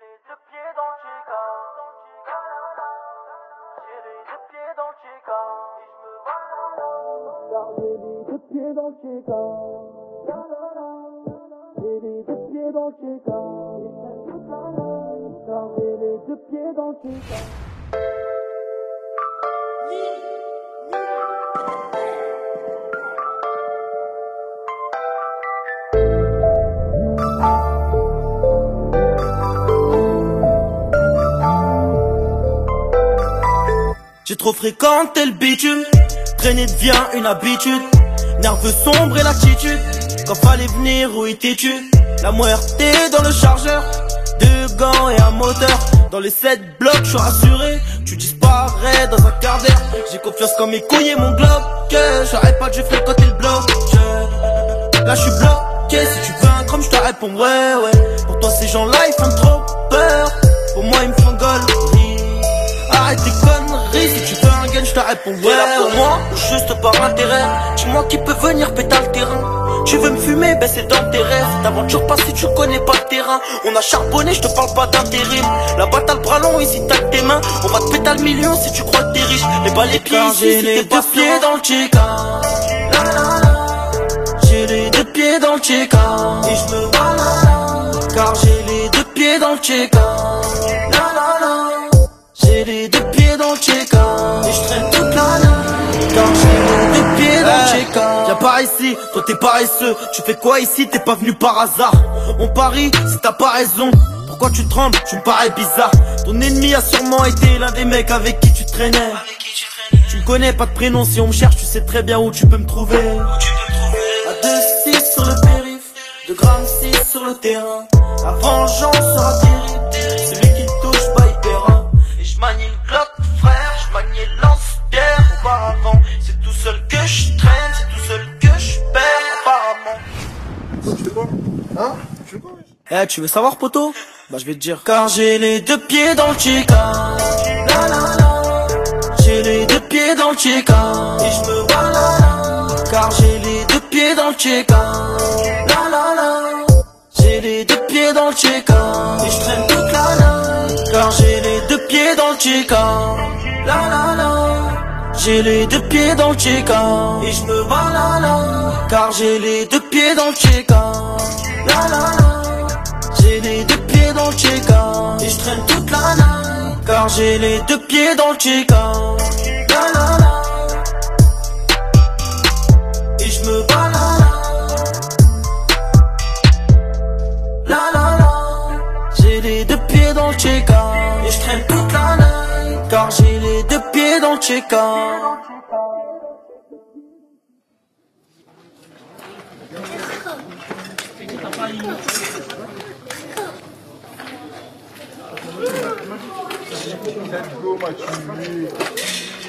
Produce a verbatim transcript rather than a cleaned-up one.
les deux pieds dans le chica. J'ai les deux pieds dans le chica. Et je me balade. Car j'ai les deux pieds dans le chica. J'ai les deux pieds dans le chica. Car j'ai les deux pieds dans le chica. J'ai trop fréquenté le bitume, traîner devient une habitude. Nerveux sombre et l'attitude, quand fallait venir où était tu. La muerte est dans le chargeur, deux gants et un moteur. Dans les sept blocs, je suis rassuré, tu disparais dans un quart d'heure. J'ai confiance quand mes couilles et mon globe, que j'arrête pas de jouer quand t'es le bloc. Là je suis bloqué, si tu veux un chrome, je te réponds ouais ouais. Pour toi ces gens-là ils font trop peur, pour moi ils me font gaulerie. Arrête tes conneries, si tu veux un gain, je te réponds ouais. Là pour moi, ou juste par intérêt. Dis-moi qui peut venir péter le terrain. Tu veux me fumer, ben c'est dans tes rêves. T'aventures pas si tu connais pas le terrain. On a charbonné, je te parle pas d'intérim. Là-bas t'as le bras long, ici t'as que tes mains. On va te péter le million si tu crois que t'es riche. Mais pas les pieds ici, si t'es pas pieds dans le chica. J'ai les deux pieds dans le chica. Et je me balade, car j'ai les deux pieds dans le chica. J'ai les deux pieds dans le chica. Et je traîne toute la nuit, car j'ai les deux pieds dans le chica. Viens par ici, toi t'es paresseux. Tu fais quoi ici, t'es pas venu par hasard. On parie si t'as pas raison. Pourquoi tu trembles, tu me parais bizarre. Ton ennemi a sûrement été l'un des mecs avec qui tu traînais. Tu me connais, pas de prénom, si on me cherche tu sais très bien où tu peux me trouver. À deux six sur le périph', deux grammes six sur le terrain. La vengeance sera terrible, celui qui touche pas il paiera. Je manie le Glock frère, je maniais le lance-pierre. Auparavant, c'est tout seul que je traîne, c'est tout seul que je perds apparemment. Tu fais quoi? Hein? Tu fais quoi? Eh, tu veux savoir poto? Bah je vais te dire. Car j'ai les deux pieds dans le chica. La la la. J'ai les deux pieds dans le chica. Et je me balade, car j'ai les deux pieds dans le chica. La la la. J'ai les deux pieds dans le chica. Et je traîne toute la nuit, car j'ai les deux pieds dans le chica. La la la. J'ai les deux pieds dans le chica. Et je me balade, car j'ai les deux pieds dans le chica. La la la. J'ai les deux pieds dans le chica. Et je traîne toute la nuit, car j'ai les deux pieds dans le chica. La la la. Et je me balade. La la la. J'ai les deux pieds dans le chica. Et je traîne toute la nuit, car j'ai les deux pieds dans le chica. Let's go, ma chérie.